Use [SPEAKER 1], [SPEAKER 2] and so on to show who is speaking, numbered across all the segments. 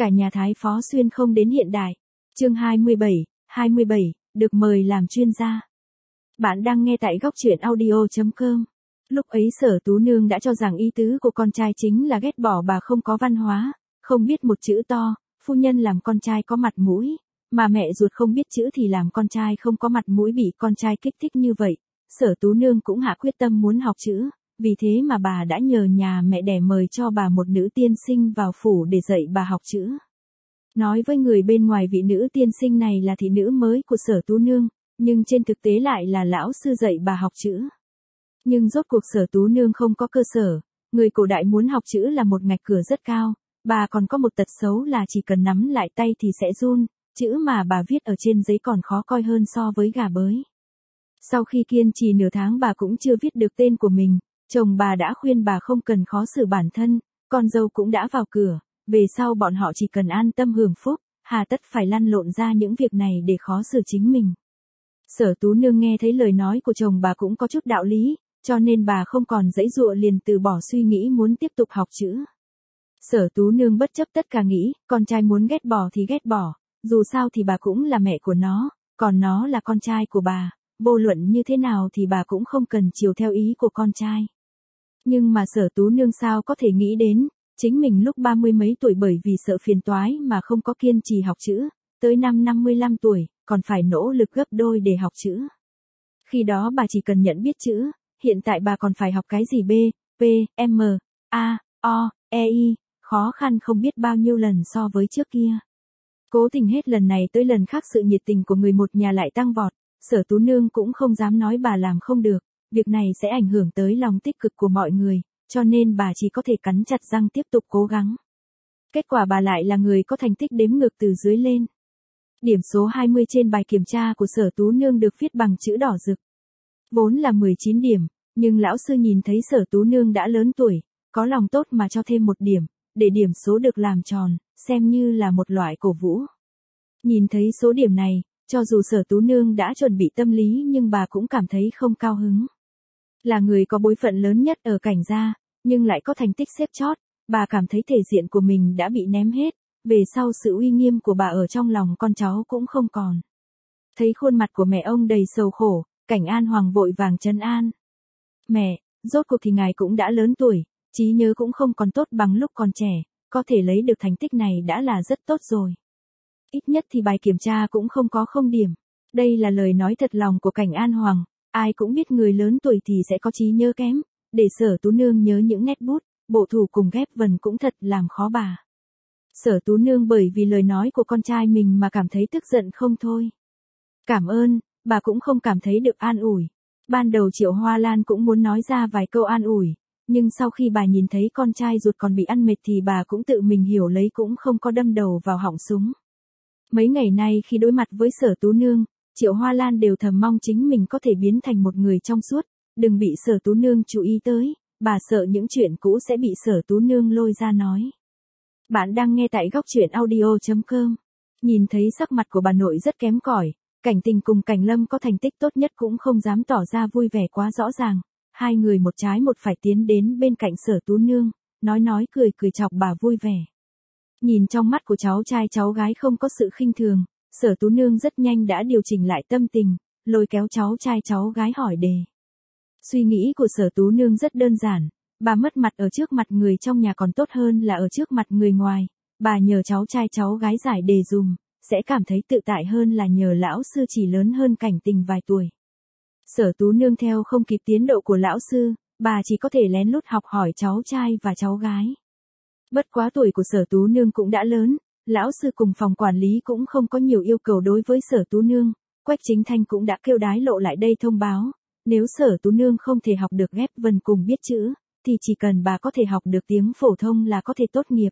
[SPEAKER 1] Cả nhà Thái Phó xuyên không đến hiện đại. Chương 27, được mời làm chuyên gia. Bạn đang nghe tại góc truyện audio.com. Lúc ấy Sở Tú Nương đã cho rằng ý tứ của con trai chính là ghét bỏ bà không có văn hóa, không biết một chữ to, phu nhân làm con trai có mặt mũi, mà mẹ ruột không biết chữ thì làm con trai không có mặt mũi, bị con trai kích thích như vậy. Sở Tú Nương cũng hạ quyết tâm muốn học chữ, vì thế mà bà đã nhờ nhà mẹ đẻ mời cho bà một nữ tiên sinh vào phủ để dạy bà học chữ. Nói với người bên ngoài vị nữ tiên sinh này là thị nữ mới của Sở Tú Nương, nhưng trên thực tế lại là lão sư dạy bà học chữ. Nhưng rốt cuộc Sở Tú Nương không có cơ sở, người cổ đại muốn học chữ là một ngạch cửa rất cao, bà còn có một tật xấu là chỉ cần nắm lại tay thì sẽ run, chữ mà bà viết ở trên giấy còn khó coi hơn so với gà bới. Sau khi kiên trì nửa tháng bà cũng chưa viết được tên của mình, chồng bà đã khuyên bà không cần khó xử bản thân, con dâu cũng đã vào cửa, về sau bọn họ chỉ cần an tâm hưởng phúc, hà tất phải lăn lộn ra những việc này để khó xử chính mình. Sở Tú Nương nghe thấy lời nói của chồng bà cũng có chút đạo lý, cho nên bà không còn giãy giụa liền từ bỏ suy nghĩ muốn tiếp tục học chữ. Sở Tú Nương bất chấp tất cả nghĩ, con trai muốn ghét bỏ thì ghét bỏ, dù sao thì bà cũng là mẹ của nó, còn nó là con trai của bà, vô luận như thế nào thì bà cũng không cần chiều theo ý của con trai. Nhưng mà Sở Tú Nương sao có thể nghĩ đến, chính mình lúc 30 mấy tuổi bởi vì sợ phiền toái mà không có kiên trì học chữ, tới năm 55 tuổi, còn phải nỗ lực gấp đôi để học chữ. Khi đó bà chỉ cần nhận biết chữ, hiện tại bà còn phải học cái gì B, P, M, A, O, E, I, khó khăn không biết bao nhiêu lần so với trước kia. Cố tình hết lần này tới lần khác sự nhiệt tình của người một nhà lại tăng vọt, Sở Tú Nương cũng không dám nói bà làm không được, việc này sẽ ảnh hưởng tới lòng tích cực của mọi người, cho nên bà chỉ có thể cắn chặt răng tiếp tục cố gắng. Kết quả bà lại là người có thành tích đếm ngược từ dưới lên. Điểm số 20 trên bài kiểm tra của Sở Tú Nương được viết bằng chữ đỏ rực. Vốn là 19 điểm, nhưng lão sư nhìn thấy Sở Tú Nương đã lớn tuổi, có lòng tốt mà cho thêm một điểm, để điểm số được làm tròn, xem như là một loại cổ vũ. Nhìn thấy số điểm này, cho dù Sở Tú Nương đã chuẩn bị tâm lý nhưng bà cũng cảm thấy không cao hứng. Là người có bối phận lớn nhất ở Cảnh gia, nhưng lại có thành tích xếp chót, bà cảm thấy thể diện của mình đã bị ném hết, về sau sự uy nghiêm của bà ở trong lòng con cháu cũng không còn. Thấy khuôn mặt của mẹ ông đầy sầu khổ, Cảnh An Hoàng vội vàng trấn an. Mẹ, rốt cuộc thì ngài cũng đã lớn tuổi, trí nhớ cũng không còn tốt bằng lúc còn trẻ, có thể lấy được thành tích này đã là rất tốt rồi. Ít nhất thì bài kiểm tra cũng không có 0 điểm. Đây là lời nói thật lòng của Cảnh An Hoàng, ai cũng biết người lớn tuổi thì sẽ có trí nhớ kém, để Sở Tú Nương nhớ những nét bút, bộ thủ cùng ghép vần cũng thật làm khó bà. Sở Tú Nương bởi vì lời nói của con trai mình mà cảm thấy tức giận không thôi. Cảm ơn, bà cũng không cảm thấy được an ủi. Ban đầu Triệu Hoa Lan cũng muốn nói ra vài câu an ủi, nhưng sau khi bà nhìn thấy con trai ruột còn bị ăn mệt thì bà cũng tự mình hiểu lấy cũng không có đâm đầu vào họng súng. Mấy ngày nay khi đối mặt với Sở Tú Nương, Triệu Hoa Lan đều thầm mong chính mình có thể biến thành một người trong suốt, đừng bị Sở Tú Nương chú ý tới, bà sợ những chuyện cũ sẽ bị Sở Tú Nương lôi ra nói. Bạn đang nghe tại góc truyện audio.com. Nhìn thấy sắc mặt của bà nội rất kém cỏi, Cảnh Tình cùng Cảnh Lâm có thành tích tốt nhất cũng không dám tỏ ra vui vẻ quá rõ ràng. Hai người một trái một phải tiến đến bên cạnh Sở Tú Nương, nói cười chọc bà vui vẻ. Nhìn trong mắt của cháu trai cháu gái không có sự khinh thường, Sở Tú Nương rất nhanh đã điều chỉnh lại tâm tình, lôi kéo cháu trai cháu gái hỏi đề. Suy nghĩ của Sở Tú Nương rất đơn giản, bà mất mặt ở trước mặt người trong nhà còn tốt hơn là ở trước mặt người ngoài, bà nhờ cháu trai cháu gái giải đề dùm, sẽ cảm thấy tự tại hơn là nhờ lão sư chỉ lớn hơn Cảnh Tình vài tuổi. Sở Tú Nương theo không kịp tiến độ của lão sư, bà chỉ có thể lén lút học hỏi cháu trai và cháu gái. Bất quá tuổi của Sở Tú Nương cũng đã lớn, lão sư cùng phòng quản lý cũng không có nhiều yêu cầu đối với Sở Tú Nương, Quách Chính Thanh cũng đã kêu đái lộ lại đây thông báo, nếu Sở Tú Nương không thể học được ghép vần cùng biết chữ, thì chỉ cần bà có thể học được tiếng phổ thông là có thể tốt nghiệp.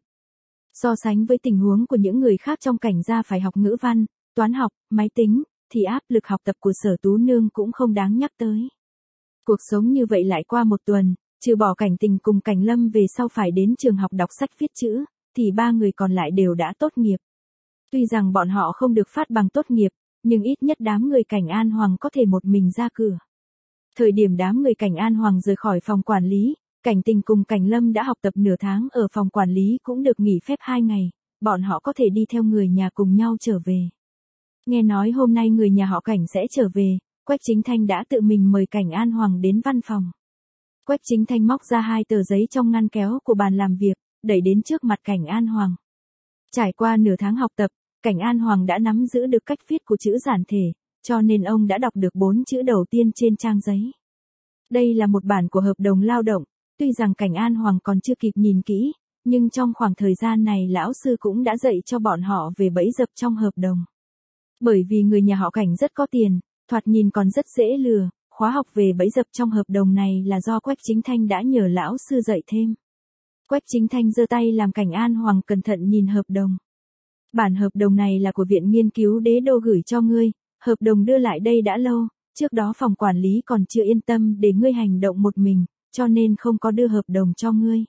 [SPEAKER 1] So sánh với tình huống của những người khác trong Cảnh gia phải học ngữ văn, toán học, máy tính, thì áp lực học tập của Sở Tú Nương cũng không đáng nhắc tới. Cuộc sống như vậy lại qua một tuần, trừ bỏ Cảnh Tình cùng Cảnh Lâm về sau phải đến trường học đọc sách viết chữ, thì 3 người còn lại đều đã tốt nghiệp. Tuy rằng bọn họ không được phát bằng tốt nghiệp, nhưng ít nhất đám người Cảnh An Hoàng có thể một mình ra cửa. Thời điểm đám người Cảnh An Hoàng rời khỏi phòng quản lý, Cảnh Tình cùng Cảnh Lâm đã học tập nửa tháng ở phòng quản lý cũng được nghỉ phép 2 ngày, bọn họ có thể đi theo người nhà cùng nhau trở về. Nghe nói hôm nay người nhà họ Cảnh sẽ trở về, Quách Chính Thanh đã tự mình mời Cảnh An Hoàng đến văn phòng. Quách Chính Thanh móc ra 2 tờ giấy trong ngăn kéo của bàn làm việc, đẩy đến trước mặt Cảnh An Hoàng. Trải qua nửa tháng học tập, Cảnh An Hoàng đã nắm giữ được cách viết của chữ giản thể, cho nên ông đã đọc được 4 chữ đầu tiên trên trang giấy. Đây là một bản của hợp đồng lao động, tuy rằng Cảnh An Hoàng còn chưa kịp nhìn kỹ, nhưng trong khoảng thời gian này lão sư cũng đã dạy cho bọn họ về bẫy dập trong hợp đồng. Bởi vì người nhà họ Cảnh rất có tiền, thoạt nhìn còn rất dễ lừa, khóa học về bẫy dập trong hợp đồng này là do Quách Chính Thanh đã nhờ lão sư dạy thêm. Quách Chính Thanh giơ tay làm Cảnh An Hoàng cẩn thận nhìn hợp đồng. Bản hợp đồng này là của Viện Nghiên cứu Đế Đô gửi cho ngươi, hợp đồng đưa lại đây đã lâu, trước đó phòng quản lý còn chưa yên tâm để ngươi hành động một mình, cho nên không có đưa hợp đồng cho ngươi.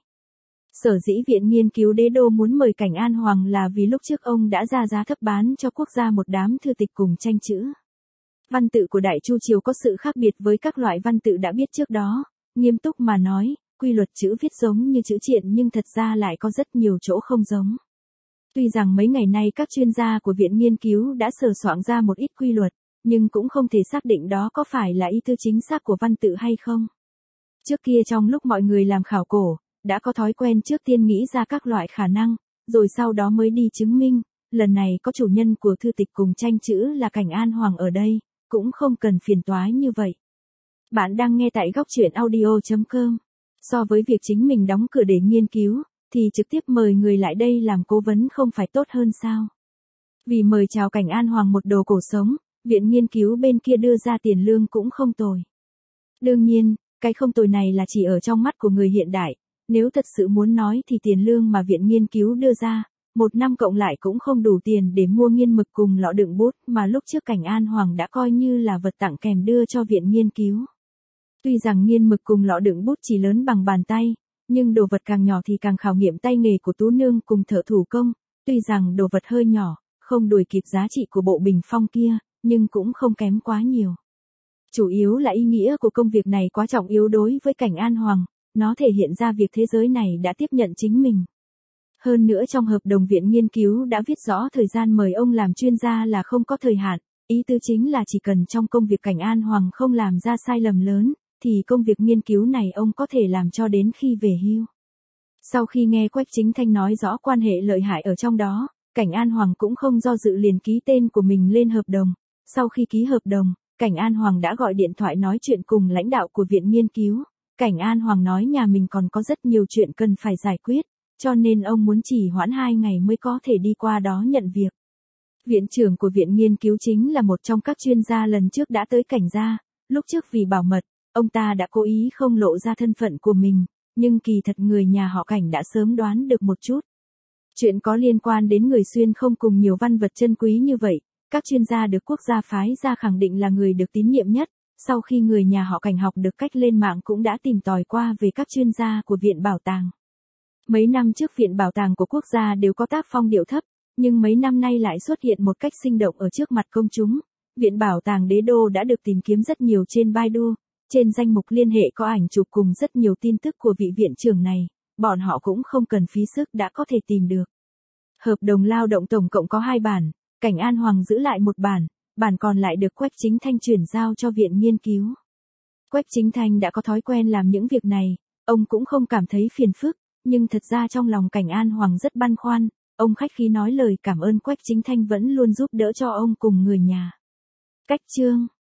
[SPEAKER 1] Sở dĩ Viện Nghiên cứu Đế Đô muốn mời Cảnh An Hoàng là vì lúc trước ông đã ra giá thấp bán cho quốc gia một đám thư tịch cùng tranh chữ. Văn tự của Đại Chu Triều có sự khác biệt với các loại văn tự đã biết trước đó, nghiêm túc mà nói, quy luật chữ viết giống như chữ triện nhưng thật ra lại có rất nhiều chỗ không giống. Tuy rằng mấy ngày nay các chuyên gia của Viện Nghiên cứu đã sửa soạn ra một ít quy luật, nhưng cũng không thể xác định đó có phải là ý tứ chính xác của văn tự hay không. Trước kia trong lúc mọi người làm khảo cổ, đã có thói quen trước tiên nghĩ ra các loại khả năng, rồi sau đó mới đi chứng minh, lần này có chủ nhân của thư tịch cùng tranh chữ là Cảnh An Hoàng ở đây, cũng không cần phiền toái như vậy. Bạn đang nghe tại góc truyện audio.com. So với việc chính mình đóng cửa để nghiên cứu, thì trực tiếp mời người lại đây làm cố vấn không phải tốt hơn sao? Vì mời chào Cảnh An Hoàng một đồ cổ sống, Viện Nghiên cứu bên kia đưa ra tiền lương cũng không tồi. Đương nhiên, cái không tồi này là chỉ ở trong mắt của người hiện đại, nếu thật sự muốn nói thì tiền lương mà Viện Nghiên cứu đưa ra, 1 năm cộng lại cũng không đủ tiền để mua nghiên mực cùng lọ đựng bút mà lúc trước Cảnh An Hoàng đã coi như là vật tặng kèm đưa cho Viện Nghiên cứu. Tuy rằng nghiên mực cùng lọ đựng bút chỉ lớn bằng bàn tay, nhưng đồ vật càng nhỏ thì càng khảo nghiệm tay nghề của tú nương cùng thợ thủ công, tuy rằng đồ vật hơi nhỏ, không đuổi kịp giá trị của bộ bình phong kia, nhưng cũng không kém quá nhiều. Chủ yếu là ý nghĩa của công việc này quá trọng yếu đối với Cảnh An Hoàng, nó thể hiện ra việc thế giới này đã tiếp nhận chính mình. Hơn nữa trong hợp đồng Viện Nghiên cứu đã viết rõ thời gian mời ông làm chuyên gia là không có thời hạn, ý tứ chính là chỉ cần trong công việc Cảnh An Hoàng không làm ra sai lầm lớn, thì công việc nghiên cứu này ông có thể làm cho đến khi về hưu. Sau khi nghe Quách Chính Thanh nói rõ quan hệ lợi hại ở trong đó, Cảnh An Hoàng cũng không do dự liền ký tên của mình lên hợp đồng. Sau khi ký hợp đồng, Cảnh An Hoàng đã gọi điện thoại nói chuyện cùng lãnh đạo của Viện Nghiên cứu. Cảnh An Hoàng nói nhà mình còn có rất nhiều chuyện cần phải giải quyết, cho nên ông muốn chỉ hoãn 2 ngày mới có thể đi qua đó nhận việc. Viện trưởng của Viện Nghiên cứu chính là một trong các chuyên gia lần trước đã tới Cảnh gia, lúc trước vì bảo mật, ông ta đã cố ý không lộ ra thân phận của mình, nhưng kỳ thật người nhà họ Cảnh đã sớm đoán được một chút. Chuyện có liên quan đến người xuyên không cùng nhiều văn vật chân quý như vậy, các chuyên gia được quốc gia phái ra khẳng định là người được tín nhiệm nhất, sau khi người nhà họ Cảnh học được cách lên mạng cũng đã tìm tòi qua về các chuyên gia của Viện Bảo tàng. Mấy năm trước Viện Bảo tàng của quốc gia đều có tác phong điệu thấp, nhưng mấy năm nay lại xuất hiện một cách sinh động ở trước mặt công chúng. Viện Bảo tàng Đế Đô đã được tìm kiếm rất nhiều trên Baidu, trên danh mục liên hệ có ảnh chụp cùng rất nhiều tin tức của vị viện trưởng này, bọn họ cũng không cần phí sức đã có thể tìm được. Hợp đồng lao động tổng cộng có 2 bản, Cảnh An Hoàng giữ lại một bản, bản còn lại được Quách Chính Thanh chuyển giao cho Viện Nghiên cứu. Quách Chính Thanh đã có thói quen làm những việc này, ông cũng không cảm thấy phiền phức, nhưng thật ra trong lòng Cảnh An Hoàng rất băn khoăn, ông khách khí nói lời cảm ơn Quách Chính Thanh vẫn luôn giúp đỡ cho ông cùng người nhà. Cách chương